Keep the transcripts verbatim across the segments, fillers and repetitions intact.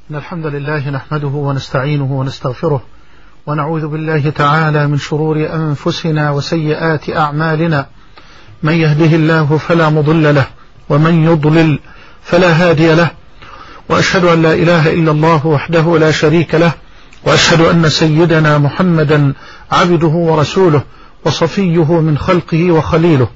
إن الحمد لله نحمده ونستعينه ونستغفره ونعوذ بالله تعالى من شرور أنفسنا وسيئات أعمالنا. من يهده الله فلا مضل له ومن يضلل فلا هادي له، وأشهد أن لا إله إلا الله وحده لا شريك له، وأشهد أن سيدنا محمدا عبده ورسوله وصفيه من خلقه وخليله.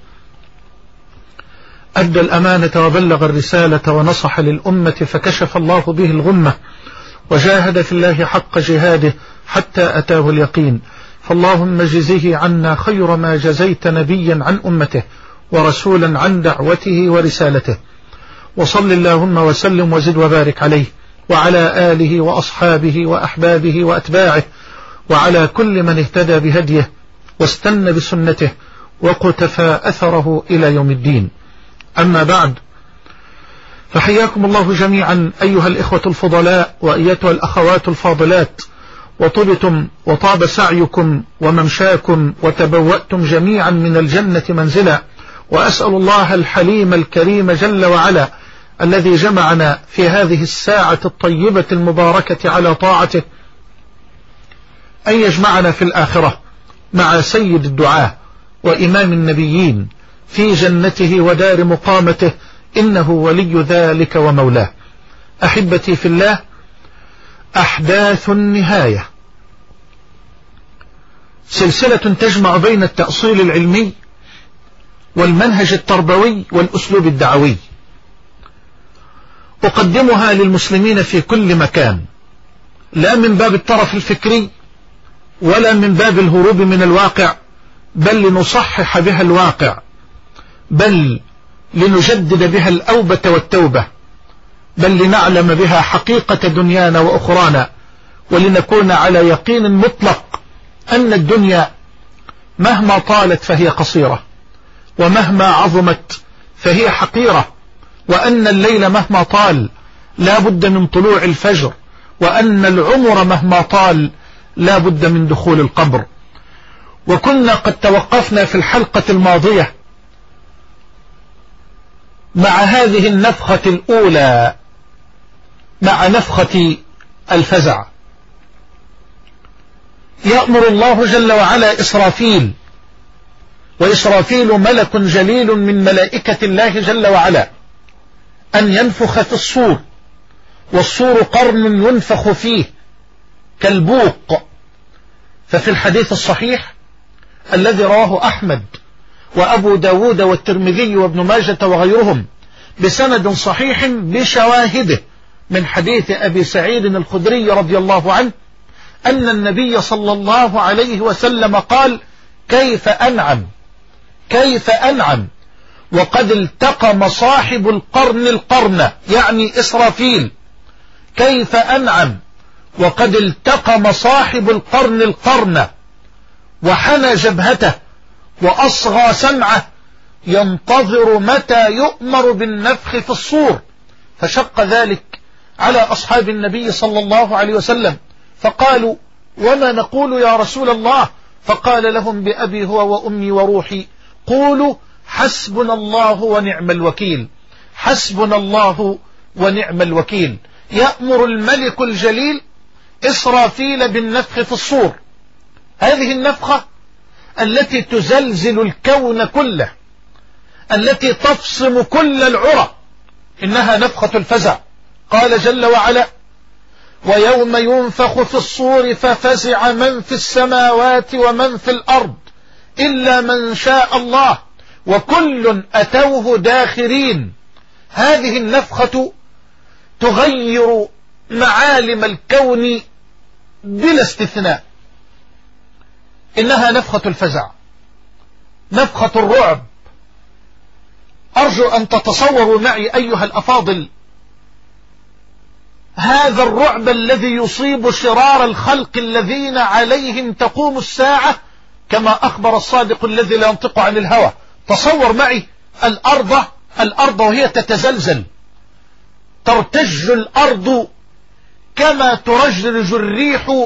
أدى الأمانة وبلغ الرسالة ونصح للأمة فكشف الله به الغمة، وجاهد في الله حق جهاده حتى أتاه اليقين. فاللهم جزه عنا خير ما جزيت نبيا عن أمته ورسولا عن دعوته ورسالته. وصل اللهم وسلم وزد وبارك عليه وعلى آله وأصحابه وأحبابه وأتباعه وعلى كل من اهتدى بهديه واستنى بسنته وقتفى أثره إلى يوم الدين. أما بعد، فحياكم الله جميعا أيها الإخوة الفضلاء وأيتها الأخوات الفاضلات، وطبتم وطاب سعيكم وممشاكم وتبوأتم جميعا من الجنة منزلا. وأسأل الله الحليم الكريم جل وعلا الذي جمعنا في هذه الساعة الطيبة المباركة على طاعته أن يجمعنا في الآخرة مع سيد الدعاة وإمام النبيين في جنته ودار مقامته، إنه ولي ذلك ومولاه. أحبتي في الله، أحداث النهاية سلسلة تجمع بين التأصيل العلمي والمنهج التربوي والأسلوب الدعوي، أقدمها للمسلمين في كل مكان، لا من باب الترف الفكري ولا من باب الهروب من الواقع، بل لنصحح بها الواقع، بل لنجدد بها الأوبة والتوبة، بل لنعلم بها حقيقة دنيانا وأخرانا، ولنكون على يقين مطلق أن الدنيا مهما طالت فهي قصيرة، ومهما عظمت فهي حقيرة، وأن الليل مهما طال لا بد من طلوع الفجر، وأن العمر مهما طال لا بد من دخول القبر. وكنا قد توقفنا في الحلقة الماضية مع هذه النفخة الأولى، مع نفخة الفزع. يأمر الله جل وعلا إسرافيل، وإسرافيل ملك جليل من ملائكة الله جل وعلا، أن ينفخ في الصور، والصور قرن ينفخ فيه كالبوق. ففي الحديث الصحيح الذي رواه أحمد وأبو داود والترمذي وابن ماجة وغيرهم بسند صحيح بشواهده من حديث أبي سعيد الخدري رضي الله عنه أن النبي صلى الله عليه وسلم قال: كيف أنعم كيف أنعم وقد التقم صاحب القرن القرن، يعني إسرافيل، كيف أنعم وقد التقم صاحب القرن القرن، وحنى جبهته وأصغى سمعه ينتظر متى يؤمر بالنفخ في الصور. فشق ذلك على أصحاب النبي صلى الله عليه وسلم، فقالوا: وما نقول يا رسول الله؟ فقال لهم: بأبي هو وأمي وروحي، قولوا حسبنا الله ونعم الوكيل، حسبنا الله ونعم الوكيل. يأمر الملك الجليل إسرافيل بالنفخ في الصور، هذه النفخة التي تزلزل الكون كله، التي تفصم كل العرى، إنها نفخة الفزع. قال جل وعلا: ويوم ينفخ في الصور ففزع من في السماوات ومن في الأرض إلا من شاء الله وكل أتوه داخرين. هذه النفخة تغير معالم الكون بلا استثناء، إنها نفخة الفزع، نفخة الرعب. أرجو أن تتصوروا معي أيها الأفاضل هذا الرعب الذي يصيب شرار الخلق الذين عليهم تقوم الساعة، كما أخبر الصادق الذي لا ينطق عن الهوى. تصور معي الأرض الأرض وهي تتزلزل، ترتج الأرض كما ترجرج الريح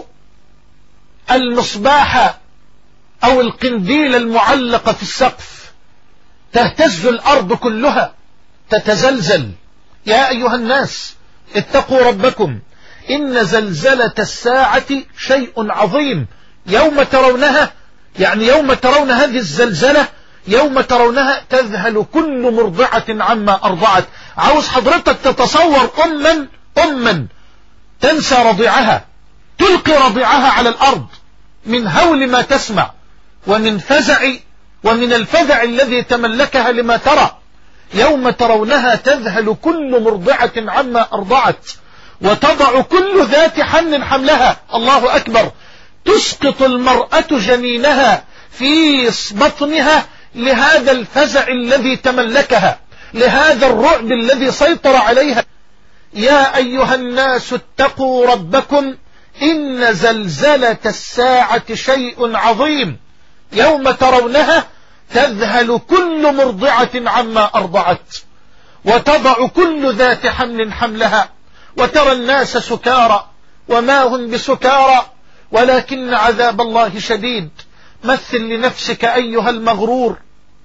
المصباح أو القنديل المعلق في السقف، تهتز الأرض كلها، تتزلزل. يا أيها الناس اتقوا ربكم إن زلزلة الساعة شيء عظيم يوم ترونها، يعني يوم ترون هذه الزلزلة، يوم ترونها تذهل كل مرضعة عما أرضعت. عاوز حضرتك تتصور أما أما تنسى رضيعها، تلقي رضيعها على الأرض من هول ما تسمع ومن فزع ومن الفزع الذي تملكها لما ترى. يوم ترونها تذهل كل مرضعة عما أرضعت وتضع كل ذات حمل حملها. الله أكبر. تسقط المرأة جنينها في بطنها لهذا الفزع الذي تملكها، لهذا الرعب الذي سيطر عليها. يا أيها الناس اتقوا ربكم إن زلزلة الساعة شيء عظيم يوم ترونها تذهل كل مرضعة عما أرضعت وتضع كل ذات حمل حملها وترى الناس سكارى وما هم بسكارى ولكن عذاب الله شديد. مثل لنفسك أيها المغرور،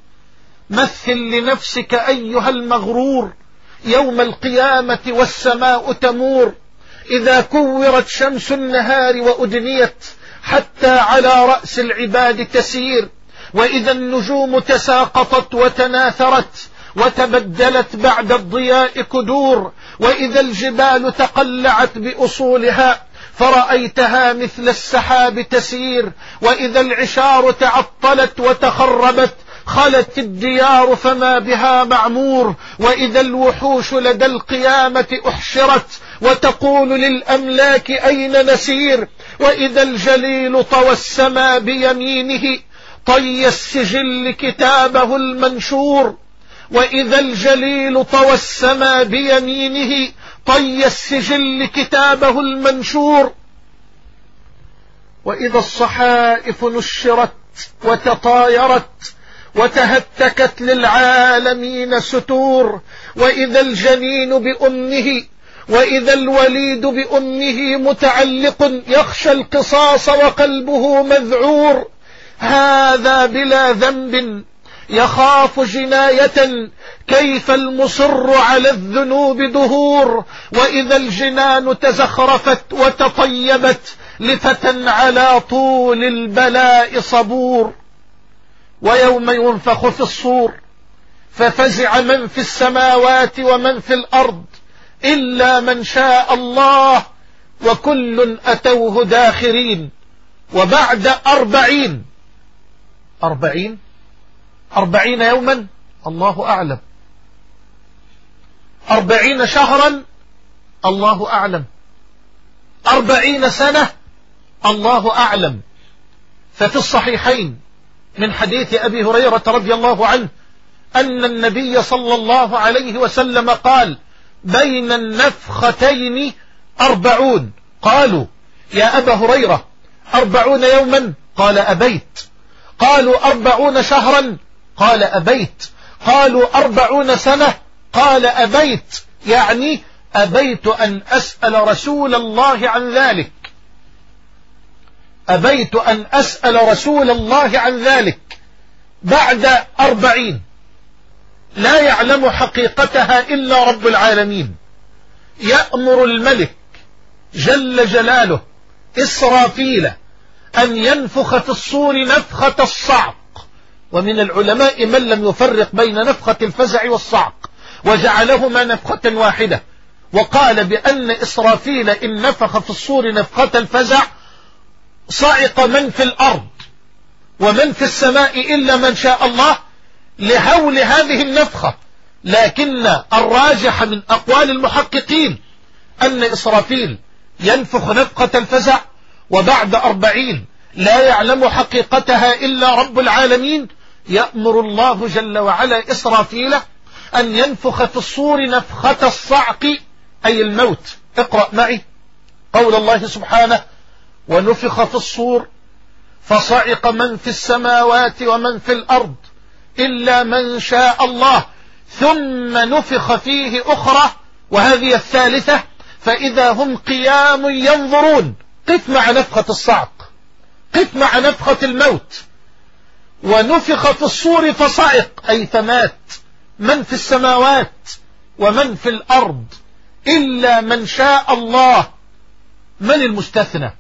مثل لنفسك أيها المغرور يوم القيامة والسماء تمور، إذا كورت شمس النهار وأدنيت حتى على رأس العباد تسير، وإذا النجوم تساقطت وتناثرت وتبدلت بعد الضياء كدور، وإذا الجبال تقلعت بأصولها فرأيتها مثل السحاب تسير، وإذا العشار تعطلت وتخربت خلت الديار فما بها معمور، وإذا الوحوش لدى القيامة أحشرت وتقول للأملاك أين نسير، وإذا الجليل طوى السما بيمينه طي السجل كتابه المنشور، وإذا الجليل طوى السما بيمينه طي السجل كتابه المنشور، وإذا الصحائف نشرت وتطايرت وتهتكت للعالمين ستور، وإذا الجنين بأمه وإذا الوليد بأمه متعلق يخشى القصاص وقلبه مذعور، هذا بلا ذنب يخاف جناية كيف المصر على الذنوب دهور، وإذا الجنان تزخرفت وتطيبت لفتى على طول البلاء صبور، ويوم ينفخ في الصور ففزع من في السماوات ومن في الأرض إلا من شاء الله وكل أتوه داخرين. وبعد أربعين أربعين أربعين يوما الله أعلم، أربعين شهرا الله أعلم، أربعين سنة الله أعلم. ففي الصحيحين من حديث أبي هريرة رضي الله عنه أن النبي صلى الله عليه وسلم قال: بين النفختين أربعون. قالوا: يا أبا هريرة أربعون يوما؟ قال: أبيت. قالوا: أربعون شهرا؟ قال: أبيت. قالوا: أربعون سنة؟ قال: أبيت. يعني أبيت أن أسأل رسول الله عن ذلك، أبيت أن أسأل رسول الله عن ذلك. بعد أربعين لا يعلم حقيقتها إلا رب العالمين، يأمر الملك جل جلاله إسرافيل أن ينفخ في الصور نفخة الصعق. ومن العلماء من لم يفرق بين نفخة الفزع والصعق وجعلهما نفخة واحدة، وقال بأن إسرافيل إن نفخ في الصور نفخة الفزع صعق من في الأرض ومن في السماء إلا من شاء الله لهول هذه النفخة. لكن الراجح من أقوال المحققين أن إسرافيل ينفخ نفخة الفزع، وبعد أربعين لا يعلم حقيقتها إلا رب العالمين يأمر الله جل وعلا إسرافيل أن ينفخ في الصور نفخة الصعق أي الموت. اقرأ معي قول الله سبحانه: ونفخ في الصور فصعق من في السماوات ومن في الأرض إلا من شاء الله ثم نفخ فيه أخرى وهذه الثالثة فإذا هم قيام ينظرون. قف مع نفخة الصعق، قف مع نفخة الموت. ونفخ في الصور فصعق أي فمات من في السماوات ومن في الأرض إلا من شاء الله من المستثنى؟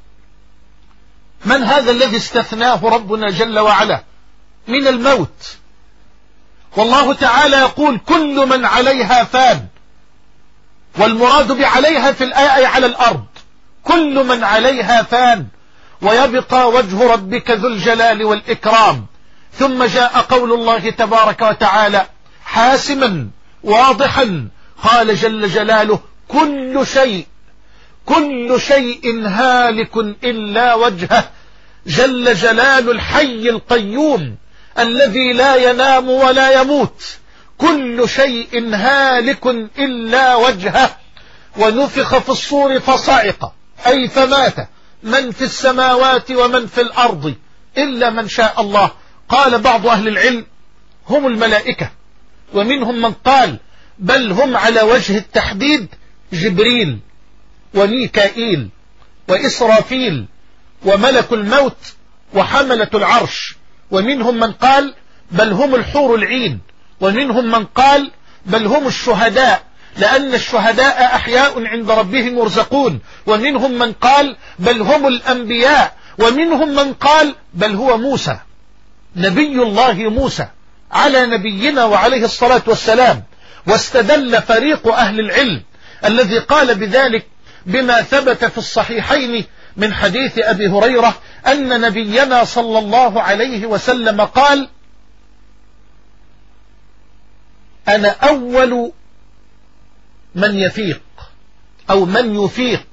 من هذا الذي استثناه ربنا جل وعلا من الموت؟ والله تعالى يقول كل من عليها فان، والمراد بعليها في الآية على الأرض، كل من عليها فان ويبقى وجه ربك ذو الجلال والإكرام. ثم جاء قول الله تبارك وتعالى حاسما واضحا، قال جل جلاله كل شيء كل شيء هالك إلا وجهه جل جلال الحي القيوم الذي لا ينام ولا يموت، كل شيء هالك إلا وجهه. ونفخ في الصور فصعق، أي فمات من في السماوات ومن في الأرض إلا من شاء الله. قال بعض أهل العلم هم الملائكة، ومنهم من قال بل هم على وجه التحديد جبريل وميكائيل وإسرافيل وملك الموت وحملة العرش. ومنهم من قال بل هم الحور العين، ومنهم من قال بل هم الشهداء، لأن الشهداء أحياء عند ربهم يرزقون. ومنهم من قال بل هم الأنبياء، ومنهم من قال بل هو موسى نبي الله موسى على نبينا وعليه الصلاة والسلام. واستدل فريق أهل العلم الذي قال بذلك بما ثبت في الصحيحين من حديث أبي هريرة أن نبينا صلى الله عليه وسلم قال أنا أول من يفيق أو من يفيق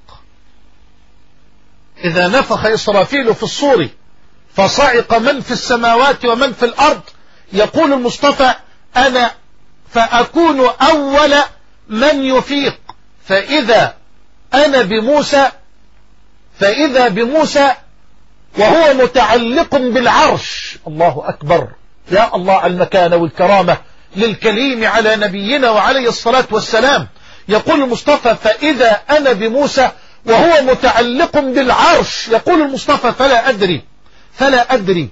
إذا نفخ إسرافيل في الصور فصعق من في السماوات ومن في الأرض. يقول المصطفى أنا فأكون أول من يفيق، فإذا أنا بموسى فإذا بموسى وهو متعلق بالعرش. الله أكبر، يا الله على المكانة والكرامة للكليم على نبينا وعليه الصلاة والسلام. يقول المصطفى فإذا أنا بموسى وهو متعلق بالعرش. يقول المصطفى فلا أدري فلا أدري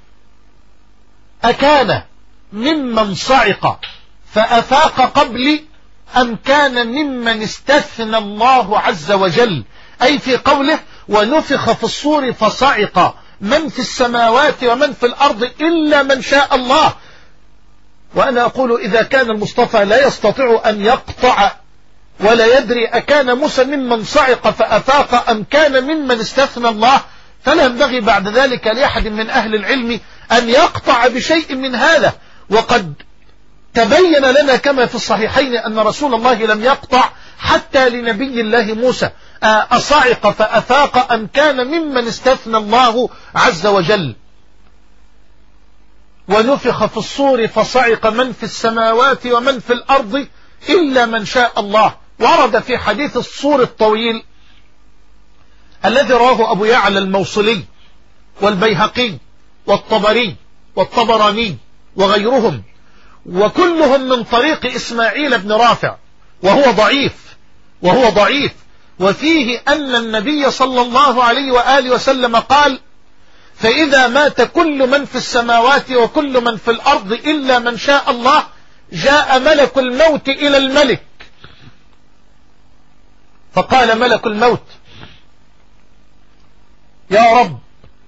أكان ممن صعق فأفاق قبلي أم كان ممن استثنى الله عز وجل، أي في قوله ونفخ في الصور فصعق من في السماوات ومن في الأرض إلا من شاء الله. وأنا أقول إذا كان المصطفى لا يستطيع أن يقطع ولا يدري أكان موسى ممن صعق فأفاق أم كان ممن استثنى الله، فلا ينبغي بعد ذلك لأحد من أهل العلم أن يقطع بشيء من هذا. وقد تبين لنا كما في الصحيحين أن رسول الله لم يقطع حتى لنبي الله موسى أصعق فأفاق أم كان ممن استثنى الله عز وجل. ونفخ في الصور فصعق من في السماوات ومن في الأرض إلا من شاء الله. ورد في حديث الصور الطويل الذي رواه أبو يعلى الموصلي والبيهقي والطبري والطبراني وغيرهم، وكلهم من طريق إسماعيل بن رافع، وهو ضعيف وهو ضعيف وفيه أن النبي صلى الله عليه وآله وسلم قال فإذا مات كل من في السماوات وكل من في الأرض إلا من شاء الله جاء ملك الموت إلى الملك فقال ملك الموت يا رب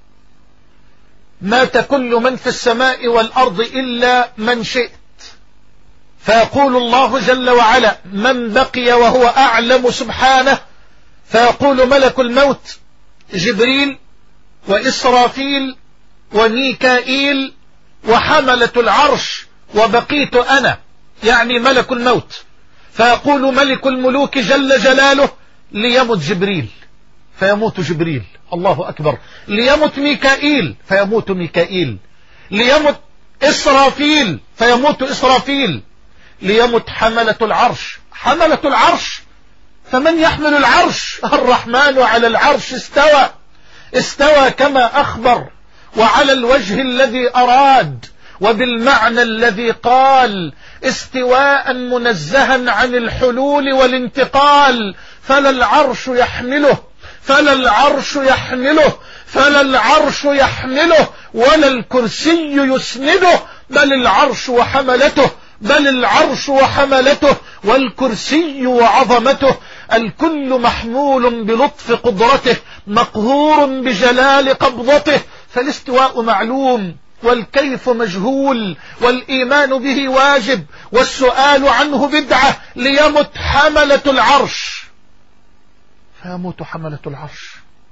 مات كل من في السماء والأرض إلا من شئت، فيقول الله جل وعلا من بقي وهو أعلم سبحانه، فيقول ملك الموت جبريل وإسرافيل وميكائيل وحملة العرش وبقيت أنا، يعني ملك الموت. فيقول ملك الملوك جل جلاله ليمت جبريل فيموت جبريل، الله أكبر، ليمت ميكائيل فيموت ميكائيل، ليمت إسرافيل فيموت إسرافيل، ليمت حملة العرش حملة العرش. فمن يحمل العرش؟ الرحمن على العرش استوى استوى كما أخبر، وعلى الوجه الذي أراد وبالمعنى الذي قال، استواء منزها عن الحلول والانتقال، فلا العرش يحمله فلا العرش يحمله فلا العرش يحمله ولا الكرسي يسنده، بل العرش وحملته بل العرش وحملته والكرسي وعظمته. الكل محمول بلطف قدرته مقهور بجلال قبضته، فالاستواء معلوم والكيف مجهول والإيمان به واجب والسؤال عنه بدعة. ليمت حملة العرش، فيموت حملة العرش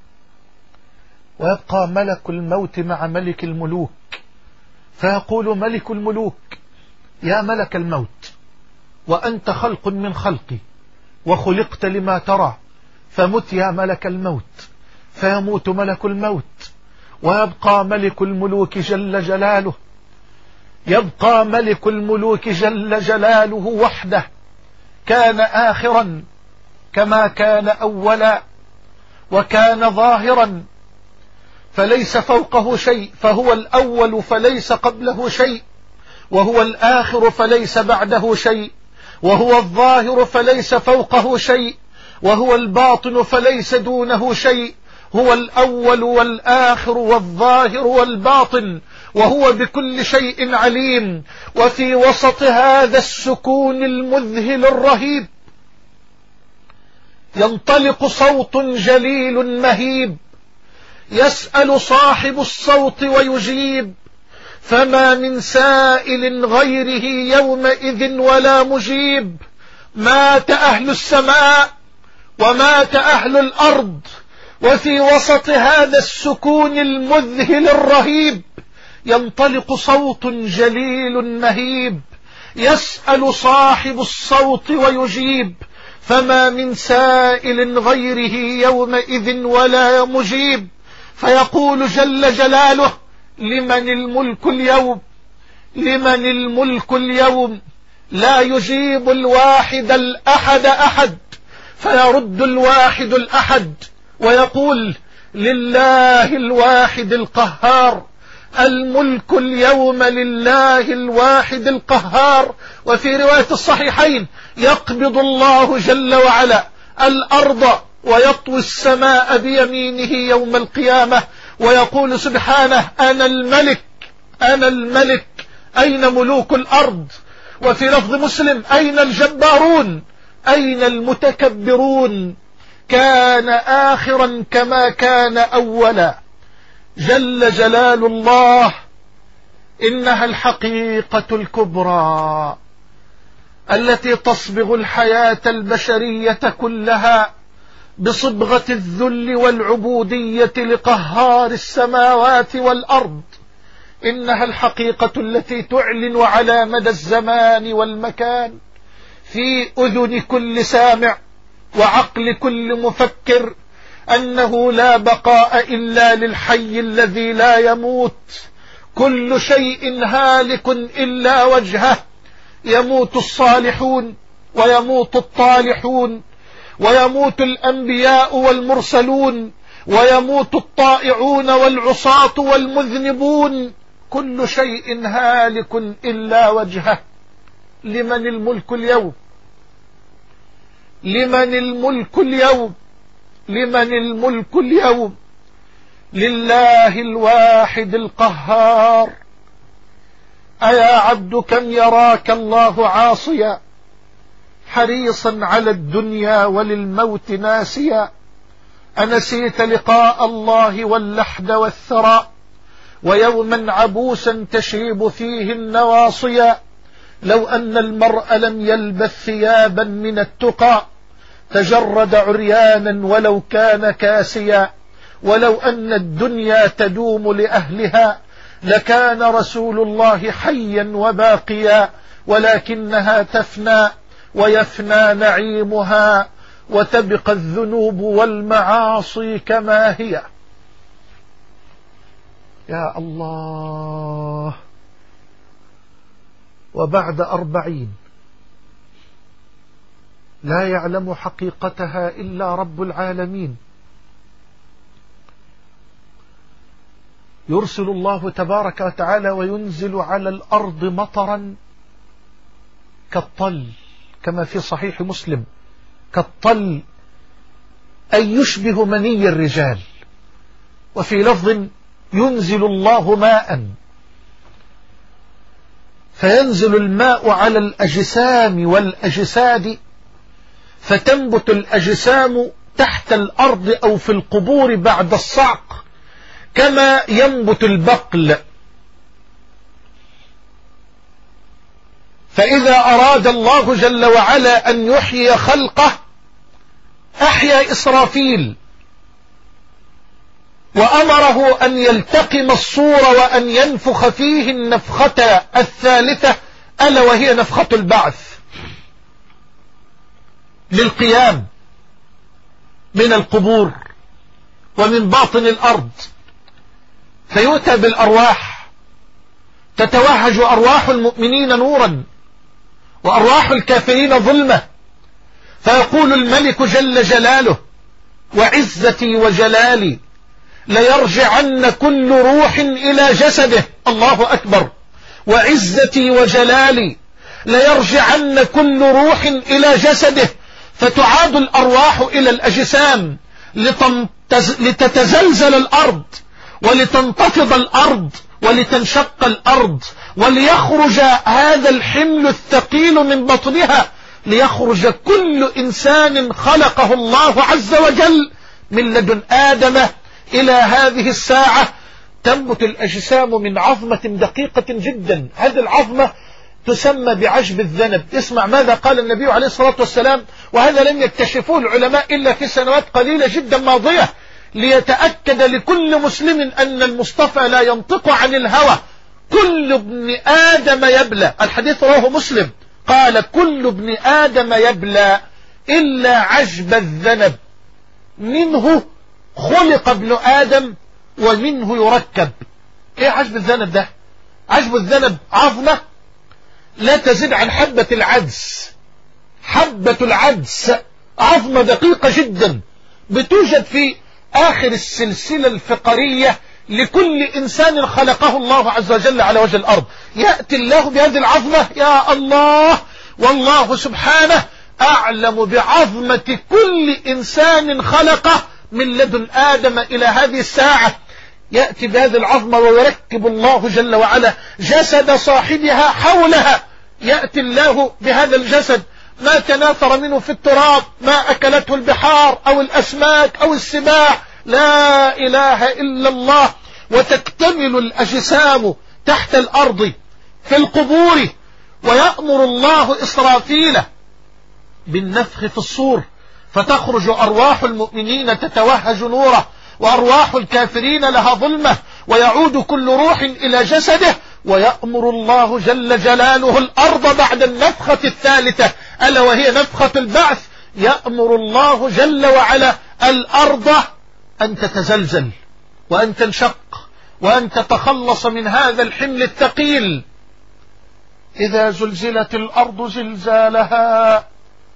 ويبقى ملك الموت مع ملك الملوك، فيقول ملك الملوك: يا ملك الموت، وأنت خلق من خلقي وخلقت لما ترى، فمت يا ملك الموت. فيموت ملك الموت ويبقى ملك الملوك جل جلاله، يبقى ملك الملوك جل جلاله وحده، كان آخرا كما كان أولا، وكان ظاهرا فليس فوقه شيء، فهو الأول فليس قبله شيء، وهو الآخر فليس بعده شيء، وهو الظاهر فليس فوقه شيء، وهو الباطن فليس دونه شيء. هو الأول والآخر والظاهر والباطن، وهو بكل شيء عليم. وفي وسط هذا السكون المذهل الرهيب ينطلق صوت جليل مهيب، يسأل صاحب الصوت ويجيب، فما من سائل غيره يومئذ ولا مجيب. مات أهل السماء ومات أهل الأرض، وفي وسط هذا السكون المذهل الرهيب ينطلق صوت جليل مهيب، يسأل صاحب الصوت ويجيب، فما من سائل غيره يومئذ ولا مجيب. فيقول جل جلاله: لمن الملك اليوم، لمن الملك اليوم. لا يجيب الواحد الأحد أحد، فيرد الواحد الأحد ويقول: لله الواحد القهار، الملك اليوم لله الواحد القهار. وفي رواية الصحيحين: يقبض الله جل وعلا الأرض ويطوي السماء بيمينه يوم القيامة، ويقول سبحانه: أنا الملك أنا الملك، أين ملوك الأرض؟ وفي لفظ مسلم: أين الجبارون؟ أين المتكبرون؟ كان آخرا كما كان أولا، جل جلال الله. إنها الحقيقة الكبرى التي تصبغ الحياة البشرية كلها بصبغة الذل والعبودية لقهار السماوات والأرض. إنها الحقيقة التي تعلن على مدى الزمان والمكان في أذن كل سامع وعقل كل مفكر أنه لا بقاء إلا للحي الذي لا يموت. كل شيء هالك إلا وجهه، يموت الصالحون ويموت الطالحون، ويموت الأنبياء والمرسلون، ويموت الطائعون والعصاة والمذنبون. كل شيء هالك إلا وجهه. لمن الملك اليوم، لمن الملك اليوم، لمن الملك اليوم؟ لله الواحد القهار. أيا عبد كم يراك الله عاصيا، حريصا على الدنيا وللموت ناسيا. أنسيت لقاء الله واللحد والثرى، ويوما عبوسا تشيب فيه النواصيا. لو أن المرء لم يلبث ثيابا من التقى، تجرد عريانا ولو كان كاسيا. ولو أن الدنيا تدوم لأهلها، لكان رسول الله حيا وباقيا. ولكنها تفنى ويفنى نعيمها، وتبقى الذنوب والمعاصي كما هي. يا الله. وبعد أربعين لا يعلم حقيقتها إلا رب العالمين، يرسل الله تبارك وتعالى وينزل على الأرض مطرا كالطل، كما في صحيح مسلم: كالطل أي يشبه مني الرجال. وفي لفظ: ينزل الله ماء، فينزل الماء على الأجسام والأجساد، فتنبت الأجسام تحت الأرض أو في القبور بعد الصعق كما ينبت البقل. فإذا أراد الله جل وعلا أن يحيي خلقه أحيا إسرافيل وأمره أن يلتقم الصور وأن ينفخ فيه النفخة الثالثة ألا وهي نفخة البعث للقيام من القبور ومن باطن الأرض. فيؤتى بالأرواح تتوهج أرواح المؤمنين نورا وأرواح الكافرين ظلمة، فيقول الملك جل جلاله وعزتي وجلالي ليرجعن كل روح إلى جسده. الله أكبر. وعزتي وجلالي ليرجعن كل روح إلى جسده، فتعاد الأرواح إلى الأجسام لتتزلزل الأرض ولتنتفض الأرض ولتنشق الأرض وليخرج هذا الحمل الثقيل من بطنها، ليخرج كل إنسان خلقه الله عز وجل من لدن آدم إلى هذه الساعة. تنبت الأجسام من عظمة دقيقة جدا. هذه العظمة تسمى بعجب الذنب. اسمع ماذا قال النبي عليه الصلاة والسلام، وهذا لم يكتشفوه العلماء إلا في سنوات قليلة جدا ماضية، ليتأكد لكل مسلم أن المصطفى لا ينطق عن الهوى. كل ابن آدم يبلى، الحديث رواه مسلم، قال كل ابن آدم يبلى إلا عجب الذنب، منه خلق ابن آدم ومنه يركب. ايه عجب الذنب ده؟ عجب الذنب عظمة لا تزيد عن حبة العدس. حبة العدس عظمة دقيقة جدا بتوجد في آخر السلسلة الفقرية لكل إنسان خلقه الله عز وجل على وجه الأرض. يأتي الله بهذه العظمة، يا الله، والله سبحانه أعلم بعظمة كل إنسان خلقه من لدن آدم إلى هذه الساعة. يأتي بهذه العظمة ويركب الله جل وعلا جسد صاحبها حولها. يأتي الله بهذا الجسد ما تناثر منه في التراب، ما أكلته البحار أو الأسماك أو السباع، لا إله إلا الله، وتكتمل الأجسام تحت الأرض في القبور. ويأمر الله إسرافيل بالنفخ في الصور، فتخرج أرواح المؤمنين تتوهج نوره وأرواح الكافرين لها ظلمة، ويعود كل روح إلى جسده. ويأمر الله جل جلاله الأرض بعد النفخة الثالثة ألا وهي نفخة البعث، يأمر الله جل وعلا الأرض أن تتزلزل وأن تنشق وأن تتخلص من هذا الحمل الثقيل. إذا زلزلت الأرض زلزالها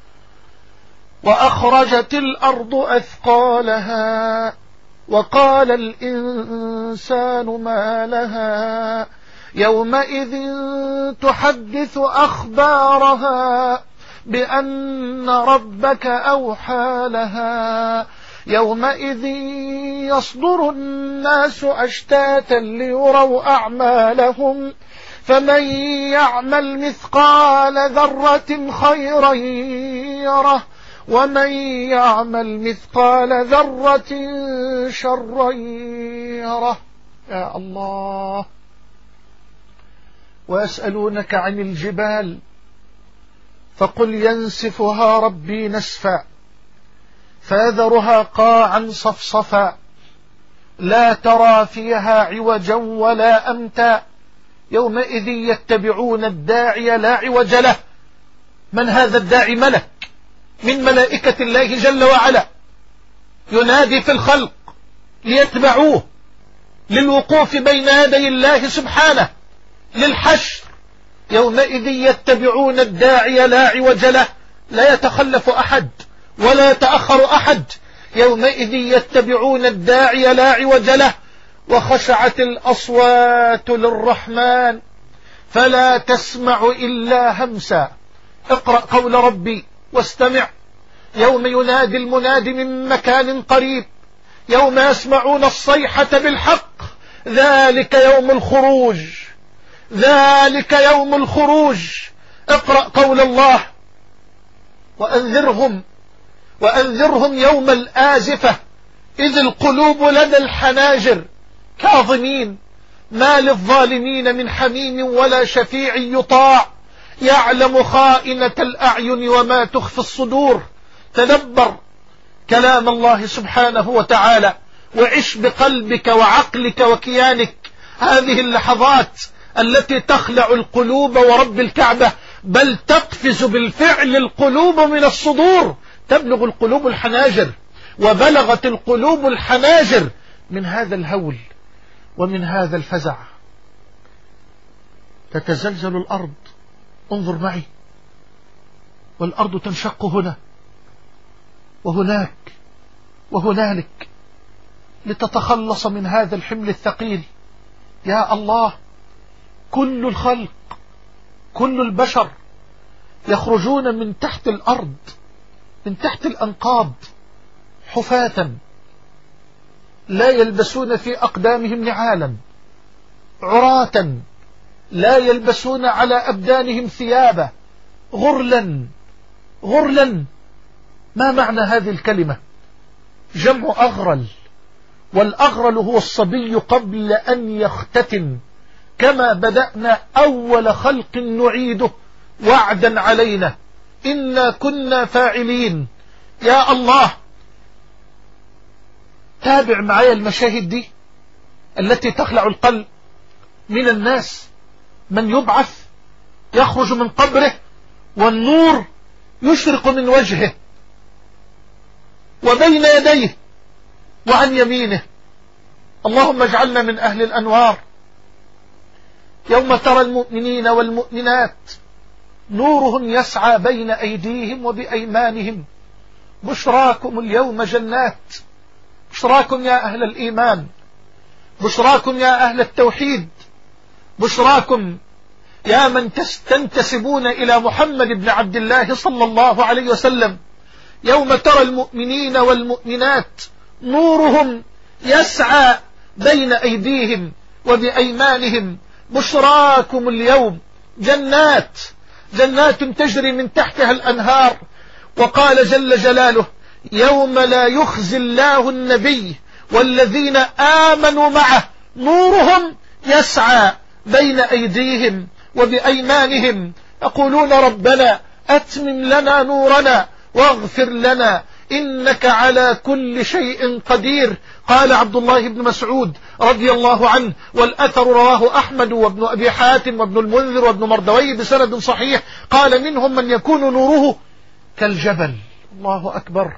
وأخرجت الأرض أثقالها وقال الإنسان ما لها يومئذ تحدث أخبارها بأن ربك أوحى لها يومئذ يصدر الناس أشتاتا ليروا أعمالهم فمن يعمل مثقال ذرة خيرا يره ومن يعمل مثقال ذرة شرا يره. يا الله. ويسألونك عن الجبال فقل ينسفها ربي نسفا فيذرها قاعا صفصفا لا ترى فيها عوجا ولا أمتا يومئذ يتبعون الداعي لا عوج له. من هذا الداعي؟ ملك من ملائكة الله جل وعلا ينادي في الخلق ليتبعوه للوقوف بين يدي الله سبحانه للحشر. يومئذ يتبعون الداعي لا عوج له، لا يتخلف أحد ولا يتأخر أحد. يومئذ يتبعون الداعي لا عوج له وخشعت الأصوات للرحمن فلا تسمع إلا همسا. اقرأ قول ربي واستمع يوم ينادي المناد من مكان قريب يوم يسمعون الصيحة بالحق ذلك يوم الخروج ذلك يوم الخروج. اقرأ قول الله وأنذرهم وأنذرهم يوم الآزفة إذ القلوب لدى الحناجر كاظمين ما للظالمين من حميم ولا شفيع يطاع يعلم خائنة الأعين وما تخفي الصدور. تدبر كلام الله سبحانه وتعالى وعش بقلبك وعقلك وكيانك هذه اللحظات التي تخلع القلوب ورب الكعبة، بل تقفز بالفعل القلوب من الصدور، تبلغ القلوب الحناجر، وبلغت القلوب الحناجر من هذا الهول ومن هذا الفزع. تتزلزل الأرض، انظر معي، والأرض تنشق هنا وهناك وهنالك لتتخلص من هذا الحمل الثقيل. يا الله، كل الخلق كل البشر يخرجون من تحت الأرض، من تحت الأنقاض، حفاة لا يلبسون في أقدامهم نعالا، عراة لا يلبسون على أبدانهم ثيابا، غرلا غرلا. ما معنى هذه الكلمة؟ جمع أغرل، والأغرل هو الصبي قبل أن يختتن، كما بدأنا أول خلق نعيده وعدا علينا إنا كنا فاعلين. يا الله، تابع معي المشاهد دي التي تخلع القلب. من الناس من يبعث يخرج من قبره والنور يشرق من وجهه وبين يديه وعن يمينه. اللهم اجعلنا من أهل الأنوار. يوم ترى المؤمنين والمؤمنات نورهم يسعى بين أيديهم وبأيمانهم بشراكم اليوم جنات. بشراكم يا أهل الإيمان، بشراكم يا أهل التوحيد، بشراكم يا من تنتسبون إلى محمد بن عبد الله صلى الله عليه وسلم. يوم ترى المؤمنين والمؤمنات نورهم يسعى بين أيديهم وبأيمانهم بشراكم اليوم جنات، جنات تجري من تحتها الأنهار. وقال جل جلاله: يوم لا يخزي الله النبي والذين آمنوا معه نورهم يسعى بين أيديهم وبأيمانهم يقولون ربنا أتمم لنا نورنا واغفر لنا إنك على كل شيء قدير. قال عبد الله بن مسعود رضي الله عنه، والأثر رواه أحمد وابن أبي حاتم وابن المنذر وابن مردوي بسند صحيح، قال: منهم من يكون نوره كالجبل. الله أكبر.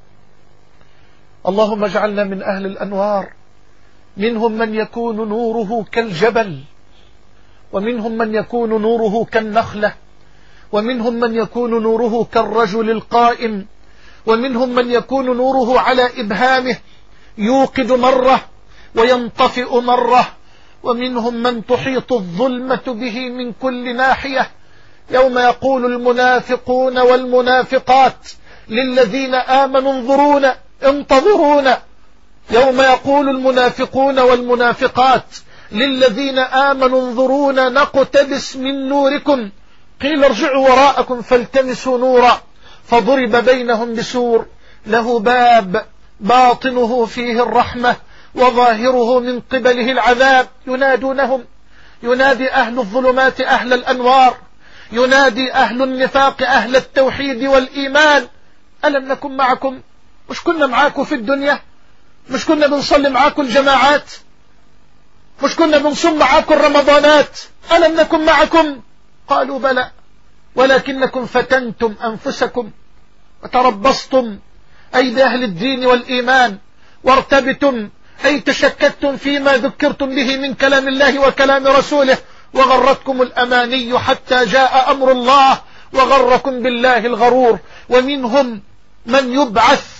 اللهم اجعلنا من أهل الأنوار. منهم من يكون نوره كالجبل، ومنهم من يكون نوره كالنخلة، ومنهم من يكون نوره كالرجل القائم، ومنهم من يكون نوره على إبهامه يوقد مرة وينطفئ مرة، ومنهم من تحيط الظلمة به من كل ناحية. يوم يقول المنافقون والمنافقات للذين آمنوا انظرونا انتظرونا. يوم يقول المنافقون والمنافقات للذين آمنوا انظرونا نقتبس من نوركم قيل ارجعوا وراءكم فالتمسوا نورا فضرب بينهم بسور له باب باطنه فيه الرحمة وظاهره من قبله العذاب. ينادونهم، ينادي أهل الظلمات أهل الأنوار، ينادي أهل النفاق أهل التوحيد والإيمان: ألم نكن معكم؟ مش كنا معاكم في الدنيا؟ مش كنا بنصلي معاكم الجماعات؟ مش كنا بنصوم معاكم الرمضانات؟ ألم نكن معكم؟ قالوا بلى، ولكنكم فتنتم أنفسكم وتربصتم، أي بأهل الدين والإيمان، وارتبتم، أي تشككتم فيما ذكرتم به من كلام الله وكلام رسوله، وغرتكم الأماني حتى جاء أمر الله وغركم بالله الغرور. ومنهم من يبعث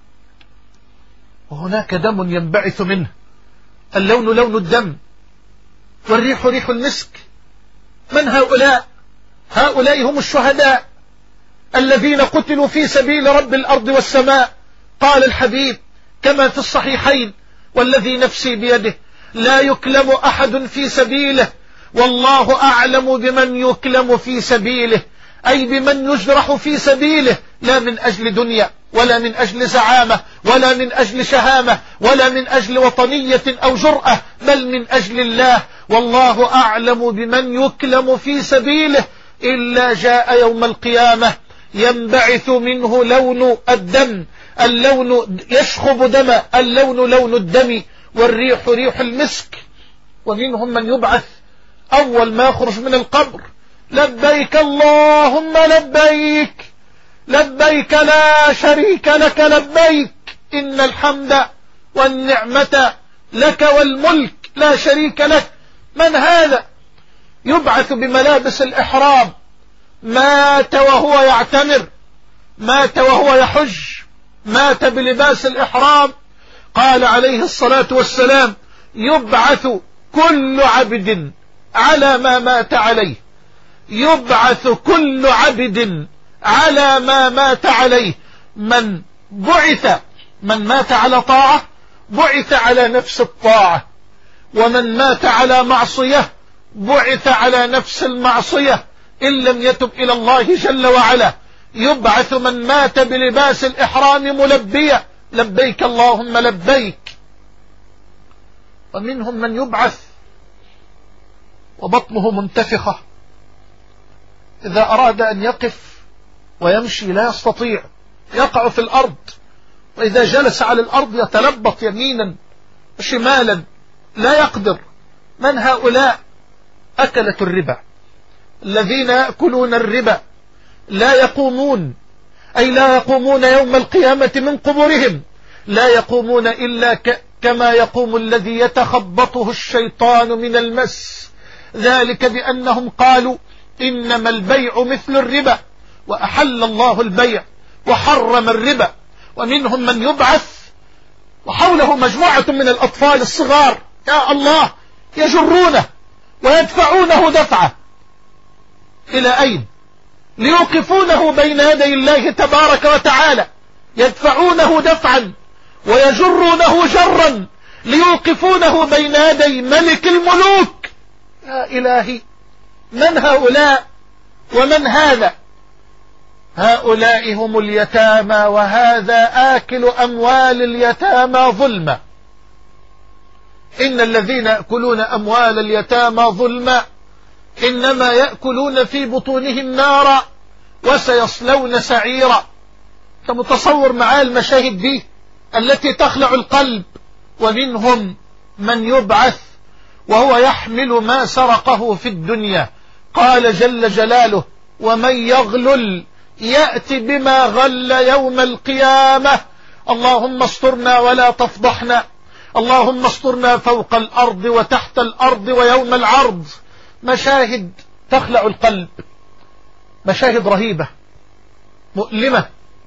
وهناك دم ينبعث منه، اللون لون الدم والريح ريح المسك. من هؤلاء؟ هؤلاء هم الشهداء الذين قتلوا في سبيل رب الأرض والسماء. قال الحبيب كما في الصحيحين: والذي نفسي بيده لا يكلم أحد في سبيله والله أعلم بمن يكلم في سبيله، أي بمن يجرح في سبيله، لا من أجل دنيا ولا من أجل زعامة ولا من أجل شهامة ولا من أجل وطنية أو جرأة، بل من أجل الله. والله أعلم بمن يكلم في سبيله، إلا جاء يوم القيامة ينبعث منه لون الدم، اللون يشخب دم، اللون لون الدم، والريح ريح المسك. ومنهم من يبعث أول ما يخرج من القبر: لبيك اللهم لبيك، لبيك لا شريك لك لبيك، إن الحمد والنعمة لك والملك لا شريك لك. من هذا؟ يبعث بملابس الإحرام، مات وهو يعتمر، مات وهو يحج، مات بلباس الإحرام. قال عليه الصلاة والسلام: يبعث كل عبد على ما مات عليه، يبعث كل عبد على ما مات عليه. من بعث من مات على طاعة بعث على نفس الطاعة، ومن مات على معصية بعث على نفس المعصية إن لم يتب إلى الله جل وعلا. يبعث من مات بلباس الإحرام ملبيا: لبيك اللهم لبيك. ومنهم من يبعث وبطنه منتفخة، إذا أراد أن يقف ويمشي لا يستطيع، يقع في الأرض، وإذا جلس على الأرض يتلبط يمينا وشمالا لا يقدر. من هؤلاء؟ أكلة الربا، الذين يأكلون الربا لا يقومون، أي لا يقومون يوم القيامة من قبورهم، لا يقومون إلا ك كما يقوم الذي يتخبطه الشيطان من المس، ذلك بأنهم قالوا إنما البيع مثل الربا، وأحل الله البيع وحرم الربا. ومنهم من يبعث وحوله مجموعة من الأطفال الصغار، يا الله، يجرونه ويدفعونه دفعة إلى أين؟ ليوقفونه بين يدي الله تبارك وتعالى، يدفعونه دفعا ويجرونه جرا ليوقفونه بين يدي ملك الملوك. يا إلهي، من هؤلاء ومن هذا؟ هؤلاء هم اليتامى، وهذا آكل أموال اليتامى ظلما. إن الذين يأكلون أموال اليتامى ظلما إنما يأكلون في بطونهم نارا وسيصلون سعيرا. أنت متصور معاه المشاهد دي التي تخلع القلب. ومنهم من يبعث وهو يحمل ما سرقه في الدنيا. قال جل جلاله: ومن يغلل يأتي بما غل يوم القيامة. اللهم استرنا ولا تفضحنا، اللهم استرنا فوق الأرض وتحت الأرض ويوم العرض. مشاهد تخلع القلب، مشاهد رهيبة مؤلمة.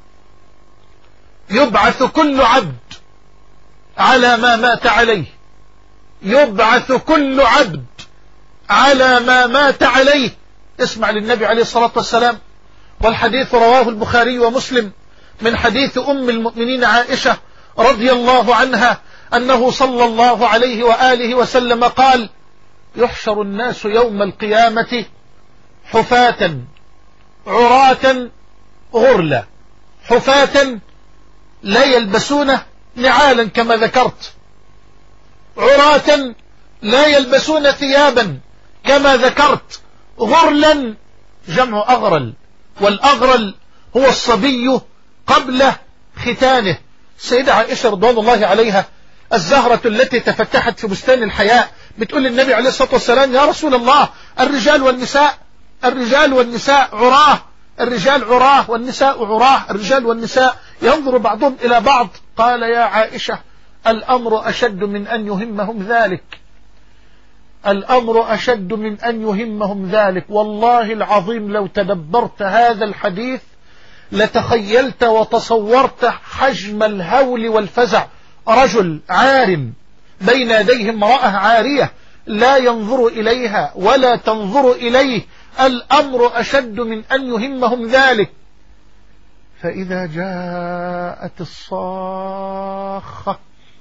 يبعث كل عبد على ما مات عليه، يبعث كل عبد على ما مات عليه. اسمع للنبي عليه الصلاة والسلام، والحديث رواه البخاري ومسلم من حديث أم المؤمنين عائشة رضي الله عنها أنه صلى الله عليه وآله وسلم قال: يحشر الناس يوم القيامة حفاة عراة غرلا. حفاة لا يلبسون نعالا كما ذكرت، عراة لا يلبسون ثيابا كما ذكرت، غرلا جمع أغرل، والأغرل هو الصبي قبل ختانه. السيدة عائشة رضوان الله عليها الزهرة التي تفتحت في بستان الحياء بتقول للنبي عليه الصلاة والسلام: يا رسول الله، الرجال والنساء الرجال والنساء عراه، الرجال عراه والنساء عراه، الرجال والنساء ينظر بعضهم إلى بعض. قال: يا عائشة، الأمر أشد من أن يهمهم ذلك، الأمر أشد من أن يهمهم ذلك. والله العظيم لو تدبرت هذا الحديث لتخيلت وتصورت حجم الهول والفزع. رجل عار بين يديه امرأة عارية لا ينظر إليها ولا تنظر إليه، الأمر أشد من أن يهمهم ذلك. فإذا جاءت الصاخة،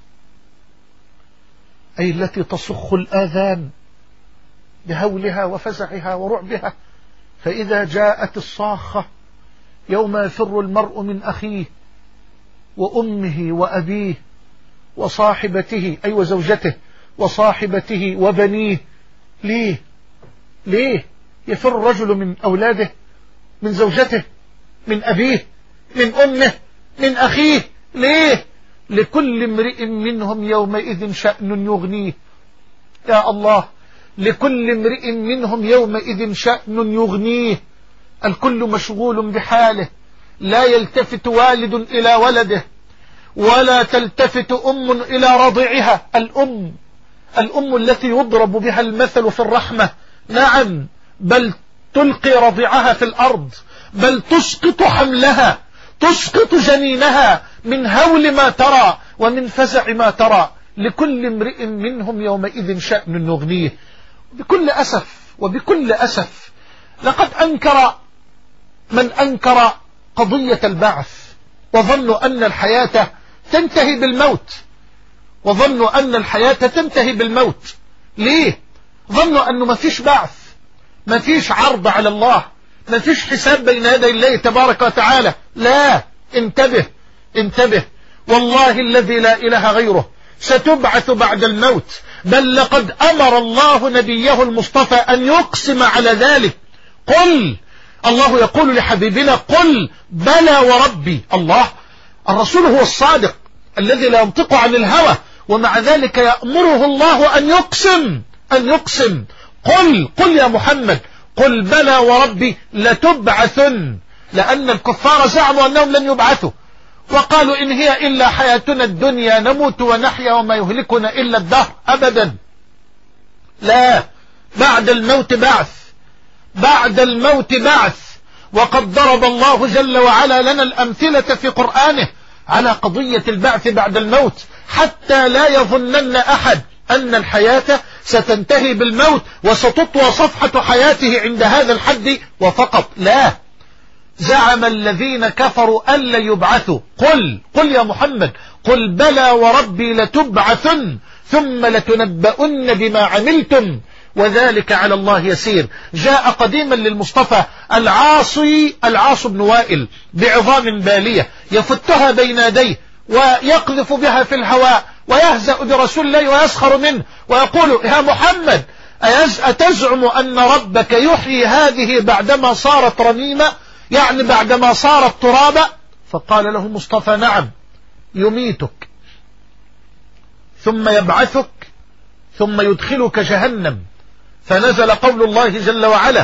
أي التي تصخ الآذان بهولها وفزعها ورعبها، فإذا جاءت الصاخة يوم يفر المرء من أخيه وأمه وأبيه وصاحبته أي أيوة وزوجته وصاحبته وبنيه. ليه ليه يفر الرجل من أولاده، من زوجته، من أبيه، من أمه، من أخيه؟ ليه؟ لكل امرئ منهم يومئذ شأن يغنيه. يا الله، لكل امرئ منهم يومئذ شأن يغنيه. الكل مشغول بحاله، لا يلتفت والد إلى ولده ولا تلتفت أم إلى رضيعها. الأم الأم التي يضرب بها المثل في الرحمة، نعم، بل تلقي رضيعها في الأرض، بل تسقط حملها، تسقط جنينها من هول ما ترى ومن فزع ما ترى. لكل امرئ منهم يومئذ شأن يغنيه. بكل أسف وبكل أسف لقد أنكر من أنكر قضية البعث، وظنوا أن الحياة تنتهي بالموت، وظنوا أن الحياة تنتهي بالموت. ليه؟ ظنوا أنه ما فيش بعث، ما فيش عرض على الله، ما فيش حساب بين يدي الله تبارك وتعالى. لا، انتبه انتبه، والله الذي لا إله غيره ستبعث بعد الموت، بل لقد أمر الله نبيه المصطفى أن يقسم على ذلك. قل، الله يقول لحبيبنا: قل بلى وربي. الله، الرسول هو الصادق الذي لا ينطق عن الهوى، ومع ذلك يأمره الله أن يقسم أن يقسم قل قل يا محمد، قل بلى وربي لتبعثن، لأن الكفار زعموا أنهم لن يبعثوا، وقالوا إن هي إلا حياتنا الدنيا نموت ونحيا وما يهلكنا إلا الدهر. أبدا، لا، بعد الموت بعث، بعد الموت بعث. وقد ضرب الله جل وعلا لنا الأمثلة في قرآنه على قضية البعث بعد الموت، حتى لا يظنن أحد أن الحياة ستنتهي بالموت وستطوى صفحة حياته عند هذا الحد وفقط. لا، زعم الذين كفروا أن لن يبعثوا. قل قل يا محمد، قل بلى وربي لتبعثن ثم لتنبؤن بما عملتم وذلك على الله يسير. جاء قديما للمصطفى العاصي العاص بن وائل بعظام بالية يفتها بين يديه ويقذف بها في الهواء ويهزأ برسول الله ويسخر منه ويقول: يا محمد، أتزعم أن ربك يحيي هذه بعدما صارت رميمة، يعني بعدما صارت ترابا؟ فقال له المصطفى: نعم، يميتك ثم يبعثك ثم يدخلك جهنم. فنزل قول الله جل وعلا: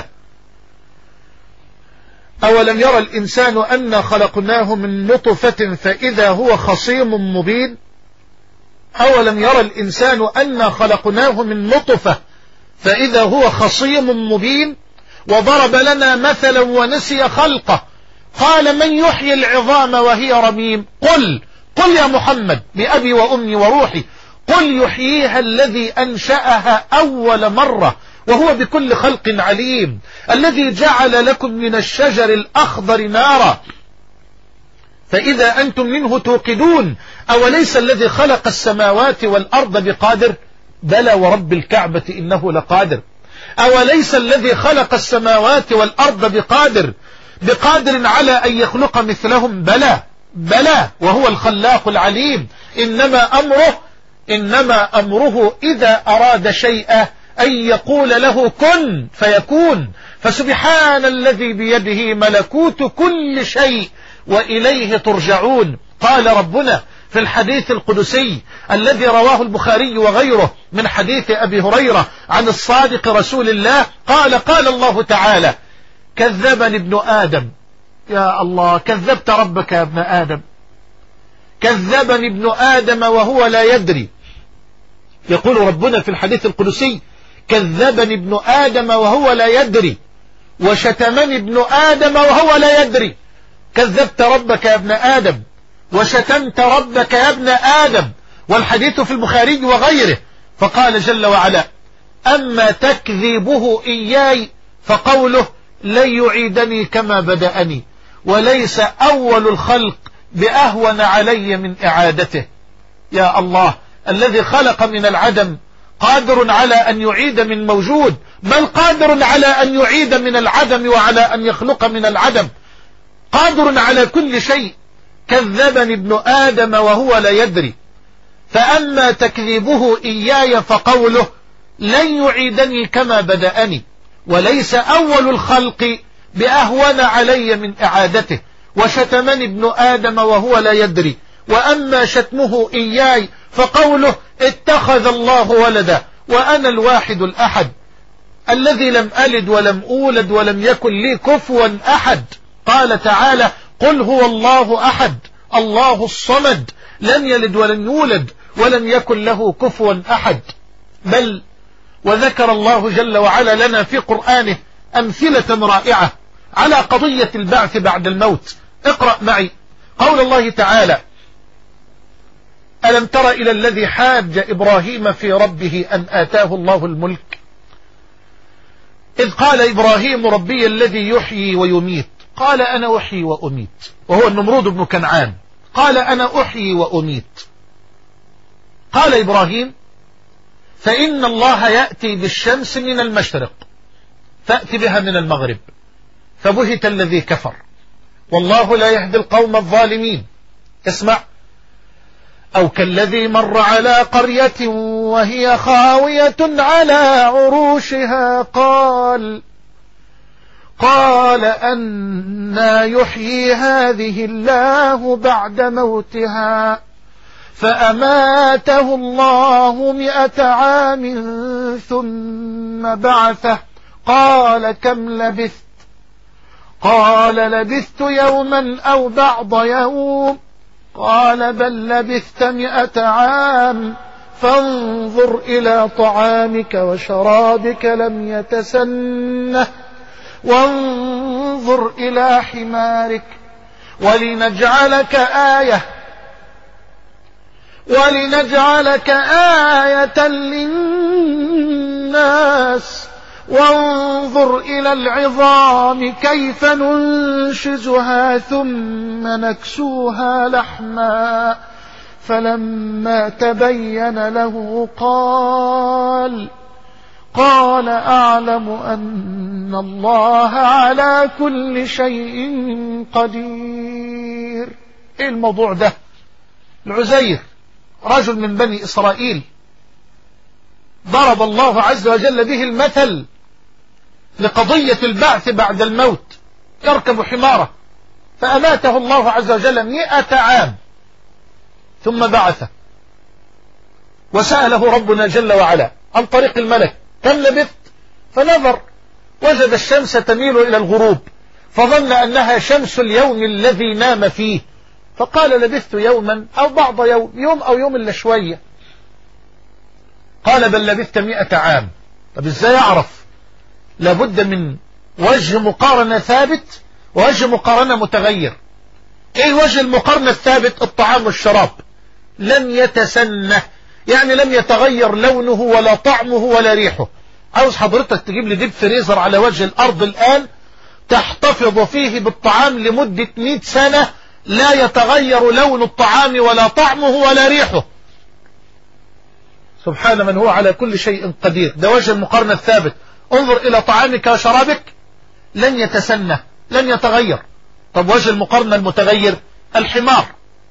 أولم يرى الإنسان أنا خلقناه من نطفة فإذا هو خصيم مبين. أولم يرى الإنسان أنا خلقناه من نطفة فإذا هو خصيم مبين. وضرب لنا مثلا ونسي خلقه، قال: من يحيي العظام وهي رميم. قل قل يا محمد بأبي وأمي وروحي، قل يحييها الذي أنشأها أول مرة وهو بكل خلق عليم، الذي جعل لكم من الشجر الأخضر نارا فإذا أنتم منه توقدون، أوليس الذي خلق السماوات والأرض بقادر؟ بلى ورب الكعبة إنه لقادر. أوليس الذي خلق السماوات والأرض بقادر بقادر على أن يخلق مثلهم؟ بلى بلى وهو الخلاق العليم. إنما أمره إنما أمره إذا أراد شيئا أن يقول له كن فيكون. فسبحان الذي بيده ملكوت كل شيء وإليه ترجعون. قال ربنا في الحديث القدسي الذي رواه البخاري وغيره من حديث أبي هريرة عن الصادق رسول الله قال: قال الله تعالى: كذبني ابن آدم. يا الله، كذبت ربك يا ابن آدم، كذبني ابن آدم وهو لا يدري. يقول ربنا في الحديث القدسي: كذبني ابن آدم وهو لا يدري، وشتمني ابن آدم وهو لا يدري. كذبت ربك يا ابن آدم، وشتمت ربك يا ابن آدم. والحديث في البخاري وغيره. فقال جل وعلا: أما تكذيبه إياي فقوله: لن يعيدني كما بدأني، وليس أول الخلق بأهون علي من إعادته. يا الله، الذي خلق من العدم قادر على أن يعيد من موجود، بل قادر على أن يعيد من العدم وعلى أن يخلق من العدم، قادر على كل شيء. كذبني ابن آدم وهو لا يدري، فأما تكذيبه إياي فقوله لن يعيدني كما بدأني، وليس أول الخلق بأهون علي من إعادته، وشتمني ابن آدم وهو لا يدري، وأما شتمه إياي فقوله اتخذ الله ولدا وأنا الواحد الأحد الذي لم ألد ولم أولد ولم يكن لي كفوا أحد. قال تعالى قل هو الله أحد الله الصمد لم يلد ولم يولد ولم يكن له كفوا أحد. بل وذكر الله جل وعلا لنا في قرآنه أمثلة رائعة على قضية البعث بعد الموت. اقرأ معي قول الله تعالى ألم تر إلى الذي حاج إبراهيم في ربه أن آتاه الله الملك إذ قال إبراهيم ربي الذي يحيي ويميت قال أنا أحيي وأميت، وهو النمرود بن كنعان قال أنا أحيي وأميت. قال إبراهيم فإن الله يأتي بالشمس من المشرق فأتي بها من المغرب، فبهت الذي كفر والله لا يهدي القوم الظالمين. اسمع أو كالذي مر على قرية وهي خاوية على عروشها قال قال أنى يحيي هذه الله بعد موتها فأماته الله مئة عام ثم بعثه قال كم لبثت قال لبثت يوما أو بعض يوم قال بل لبثت مئة عام فانظر إلى طعامك وشرابك لم يتسنه وانظر إلى حمارك ولنجعلك آية ولنجعلك آية للناس وانظر إلى العظام كيف ننشزها ثم نكسوها لحما فلما تبين له قال قال أعلم أن الله على كل شيء قدير. إيه الموضوع ده؟ العزير رجل من بني إسرائيل ضرب الله عز وجل به المثل لقضية البعث بعد الموت، يركب حماره فأماته الله عز وجل مئة عام ثم بعثه، وسأله ربنا جل وعلا عن طريق الملك كم لبثت؟ فنظر وجد الشمس تميل إلى الغروب فظن أنها شمس اليوم الذي نام فيه فقال لبثت يوما أو بعض يوم يوم أو يوم إلا شوية. قال بل لبثت مئة عام. طب ازاي يعرف؟ لابد من وجه مقارنة ثابت ووجه مقارنة متغير. ايه وجه المقارنة الثابت؟ الطعام والشراب لم يتسنه، يعني لم يتغير لونه ولا طعمه ولا ريحه. عاوز حضرتك تجيب لي ديب فريزر على وجه الأرض الآن تحتفظ فيه بالطعام لمدة مئة سنة لا يتغير لون الطعام ولا طعمه ولا ريحه. سبحان من هو على كل شيء قدير. ده وجه المقارنة الثابت. انظر إلى طعامك وشرابك لن يتسنه لن يتغير. طب وجه المقارنة المتغير؟ الحمار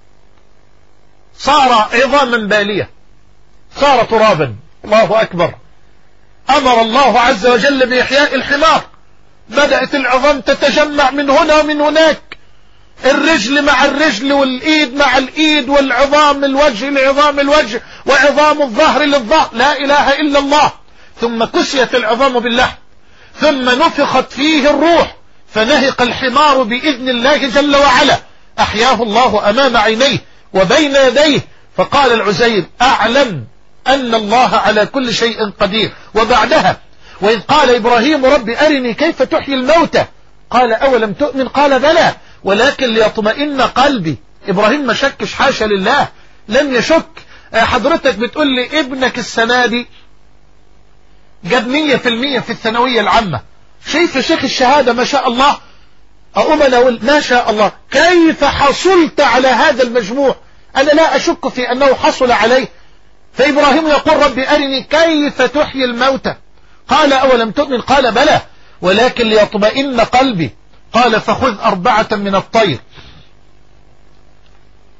صار عظاما بالية صار ترابا. الله أكبر. أمر الله عز وجل بإحياء الحمار، بدأت العظام تتجمع من هنا ومن هناك، الرجل مع الرجل والإيد مع الإيد والعظام الوجه لعظام الوجه وعظام الظهر للظهر، لا إله إلا الله. ثم كسيت العظام باللحم ثم نفخت فيه الروح فنهق الحمار بإذن الله جل وعلا، أحياه الله أمام عينيه وبين يديه. فقال العزير أعلم أن الله على كل شيء قدير. وبعدها وإذ قال إبراهيم رب أرني كيف تحيي الموتى قال أولم تؤمن قال بلى ولكن ليطمئن قلبي. إبراهيم ما شكش، حاشا لله لم يشك. حضرتك بتقول لي ابنك السنة دي جاب مية في المية في الثانوية العامة، شايف يا شيخ الشهادة ما شاء الله، أقوم أنا أقول ما شاء الله كيف حصلت على هذا المجموع؟ أنا لا أشك في أنه حصل عليه. فإبراهيم يقول ربي أرني كيف تحيي الموتى قال أولم تؤمن قال بلى ولكن ليطمئن قلبي. قال فخذ أربعة من الطير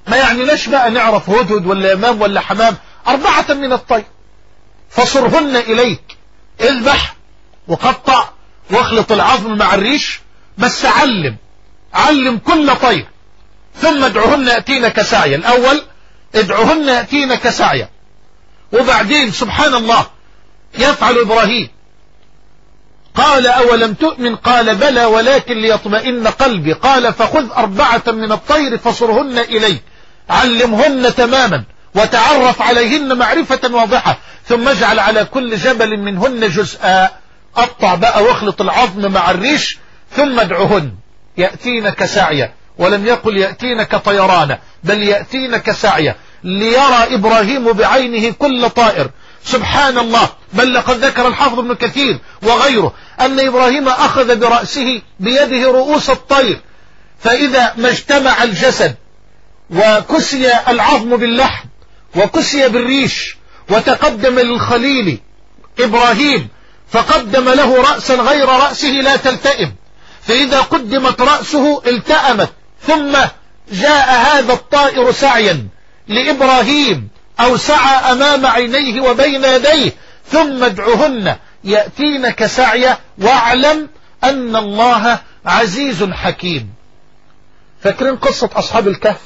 ما يعنيناش بقى نعرف هدهد ولا يمام ولا حمام، أربعة من الطير فصرهن إليك، اذبح وقطع واخلط العظم مع الريش، بس علم علم كل طير، ثم ادعوهن يأتينك سعيا. الأول ادعوهن يأتينك سعيا، وبعدين سبحان الله يفعل إبراهيم، قال أولم تؤمن؟ قال بلى ولكن ليطمئن قلبي. قال فخذ أربعة من الطير فصرهن إليك، علمهن تماما وتعرف عليهن معرفة واضحة، ثم اجعل على كل جبل منهن جزءا، قطع بقى واخلط العظم مع الريش، ثم ادعوهن يأتينك سعيا. ولم يقل يأتينك طيرانا، بل يأتينك سعيا، ليرى إبراهيم بعينه كل طائر. سبحان الله، بل لقد ذكر الحافظ ابن كثير وغيره أن إبراهيم أخذ برأسه بيده رؤوس الطير، فإذا ما اجتمع الجسد وكسي العظم باللحم وكسي بالريش وتقدم للخليل إبراهيم فقدم له رأسا غير رأسه لا تلتئم، فإذا قدمت رأسه التأمت، ثم جاء هذا الطائر سعيا لإبراهيم أو سعى أمام عينيه وبين يديه، ثم ادعهن يأتينك سعيا، واعلم أن الله عزيز حكيم. فاكرين قصة أصحاب الكهف؟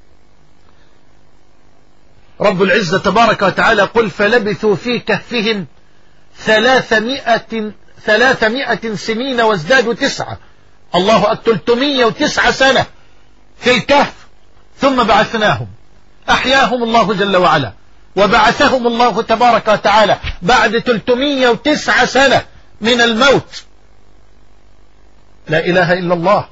رب العزة تبارك وتعالى قل فلبثوا في كهفهم ثلاثمائة ثلاثمائة سنين وازدادوا تسعة. الله أكبر، ثلاثمائة وتسعة سنة في الكهف، ثم بعثناهم، أحياهم الله جل وعلا وبعثهم الله تبارك وتعالى بعد ثلاثمائة وتسعة سنة من الموت. لا إله إلا الله.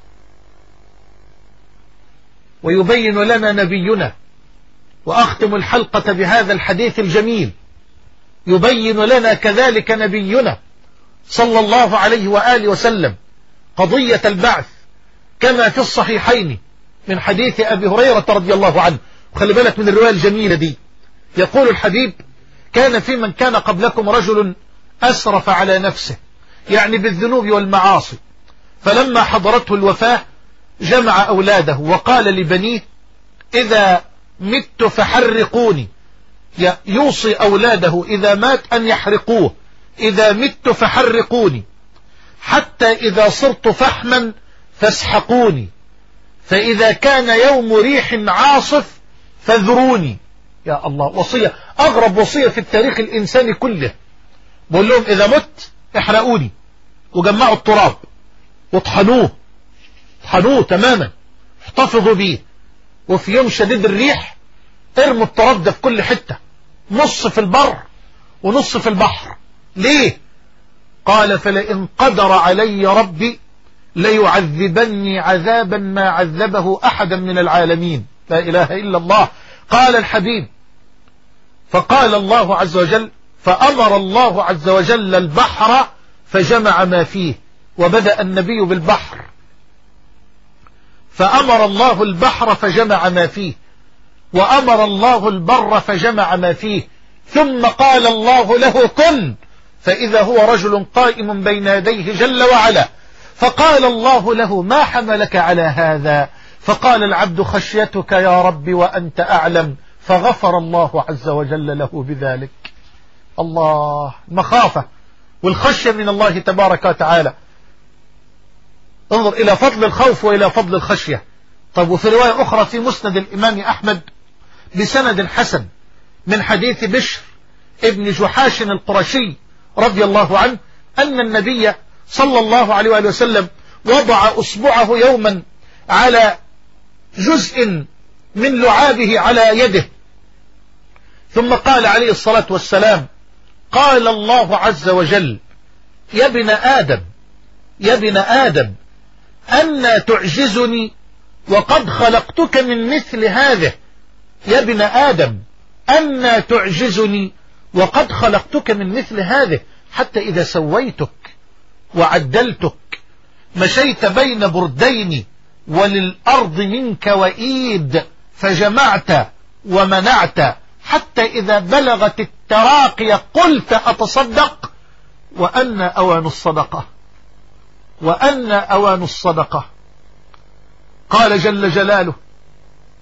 ويبين لنا نبينا، وأختم الحلقة بهذا الحديث الجميل، يبين لنا كذلك نبينا صلى الله عليه وآله وسلم قضية البعث كما في الصحيحين من حديث أبي هريرة رضي الله عنه. وخلي بالك من الرواية الجميلة دي، يقول الحبيب كان في من كان قبلكم رجل أسرف على نفسه، يعني بالذنوب والمعاصي، فلما حضرته الوفاة جمع أولاده وقال لبنيه إذا مت فحرقوني، يوصي أولاده إذا مات أن يحرقوه، إذا مت فحرقوني، حتى إذا صرت فحما فاسحقوني، فإذا كان يوم ريح عاصف فذروني. يا الله، وصية، أغرب وصية في التاريخ الإنساني كله. بقول لهم إذا مت احرقوني، وجمعوا التراب واطحنوه، طحنوه تماما، احتفظوا بيه، وفي يوم شديد الريح ارموا التراب ده في كل حتة، نص في البر ونص في البحر. ليه؟ قال فلئن قدر علي ربي ليعذبني عذابا ما عذبه أحدا من العالمين. لا إله إلا الله. قال الحبيب فقال الله عز وجل فأمر الله عز وجل البحر فجمع ما فيه، وبدأ النبي بالبحر، فأمر الله البحر فجمع ما فيه، وأمر الله البر فجمع ما فيه، ثم قال الله له كن، فإذا هو رجل قائم بين يديه جل وعلا، فقال الله له ما حملك على هذا؟ فقال العبد خشيتك يا رب وأنت أعلم، فغفر الله عز وجل له بذلك. الله، المخافة والخشية من الله تبارك وتعالى. انظر إلى فضل الخوف وإلى فضل الخشية. طب وفي رواية أخرى في مسند الإمام أحمد بسند حسن من حديث بشر ابن جحاش القرشي رضي الله عنه أن النبي صلى الله عليه وآله وسلم وضع أصبعه يوما على جزء من لعابه على يده، ثم قال عليه الصلاة والسلام قال الله عز وجل يا ابن آدم يا ابن آدم أنا تعجزني وقد خلقتك من مثل هذه، يا ابن آدم أنا تعجزني وقد خلقتك من مثل هذه، حتى إذا سويتك وعدلتك مشيت بين بردين وللأرض منك وإيد، فجمعت ومنعت، حتى إذا بلغت التراقي قلت أتصدق، وأن أوان الصدقة وأن أوان الصدقة. قال جل جلاله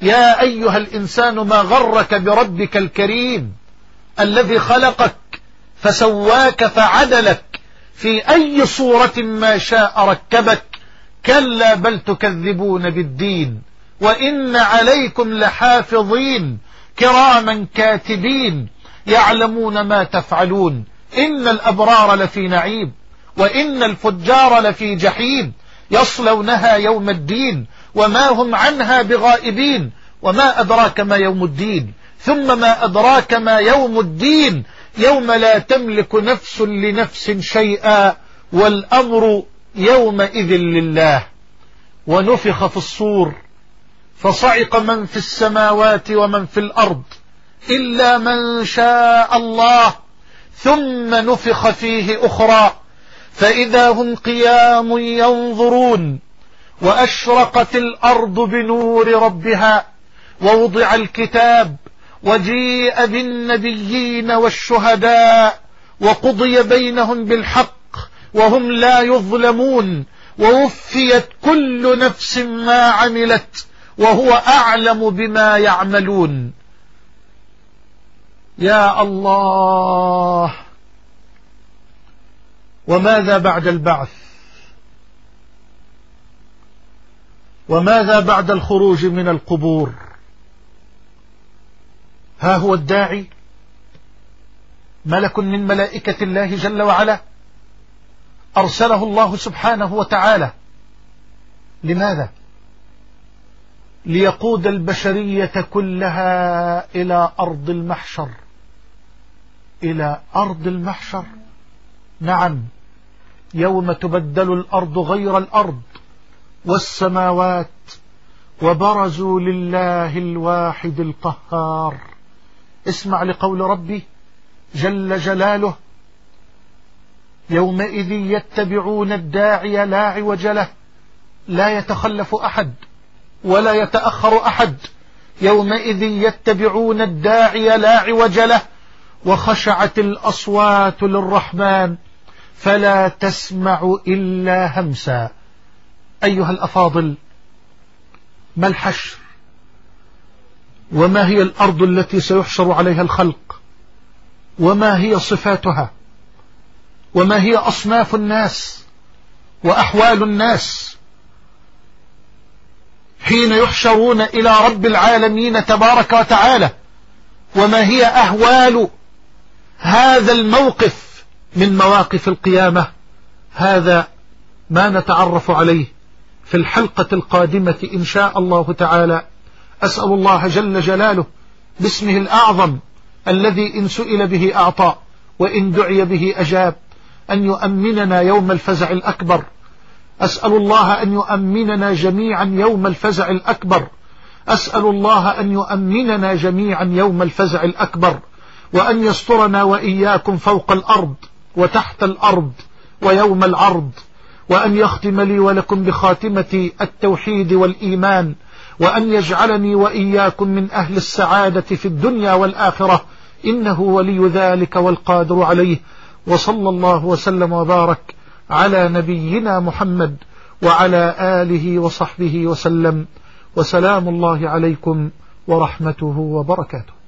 يا أيها الإنسان ما غرك بربك الكريم الذي خلقك فسواك فعدلك في أي صورة ما شاء ركبك. كلا بل تكذبون بالدين وإن عليكم لحافظين كراما كاتبين يعلمون ما تفعلون. إن الأبرار لفي نعيم وإن الفجار لفي جحيم يصلونها يوم الدين وما هم عنها بغائبين. وما أدراك ما يوم الدين ثم ما أدراك ما يوم الدين يوم لا تملك نفس لنفس شيئا والأمر يومئذ لله. ونفخ في الصور فصعق من في السماوات ومن في الأرض إلا من شاء الله ثم نفخ فيه أخرى فإذا هم قيام ينظرون وأشرقت الأرض بنور ربها ووضع الكتاب وجيء بالنبيين والشهداء وقضي بينهم بالحق وهم لا يظلمون ووفيت كل نفس ما عملت وهو أعلم بما يعملون. يا الله، وماذا بعد البعث؟ وماذا بعد الخروج من القبور؟ ها هو الداعي ملك من ملائكة الله جل وعلا أرسله الله سبحانه وتعالى. لماذا؟ ليقود البشرية كلها إلى أرض المحشر. إلى أرض المحشر، نعم، يوم تبدل الأرض غير الأرض والسماوات وبرزوا لله الواحد القهار. اسمع لقول ربي جل جلاله: يومئذ يتبعون الداعي لا عوج له لا يتخلف أحد ولا يتأخر أحد. يومئذ يتبعون الداعي لا عوج له وخشعت الأصوات للرحمن فلا تسمع إلا همسا. أيها الأفاضل، ما الحشر؟ وما هي الأرض التي سيحشر عليها الخلق؟ وما هي صفاتها؟ وما هي أصناف الناس وأحوال الناس حين يحشرون إلى رب العالمين تبارك وتعالى؟ وما هي أهوال هذا الموقف من مواقف القيامة؟ هذا ما نتعرف عليه في الحلقة القادمة إن شاء الله تعالى. أسأل الله جل جلاله باسمه الأعظم الذي إن سئل به أعطى وإن دعي به أجاب أن يؤمننا يوم الفزع الأكبر. أسأل الله أن يؤمننا جميعا يوم الفزع الأكبر. أسأل الله أن يؤمننا جميعا يوم الفزع الأكبر، وأن يسترنا وإياكم فوق الأرض وتحت الأرض ويوم العرض، وأن يختم لي ولكم بخاتمة التوحيد والإيمان، وأن يجعلني وإياكم من أهل السعادة في الدنيا والآخرة، إنه ولي ذلك والقادر عليه. وصلى الله وسلم وبارك على نبينا محمد وعلى آله وصحبه وسلم، وسلام الله عليكم ورحمته وبركاته.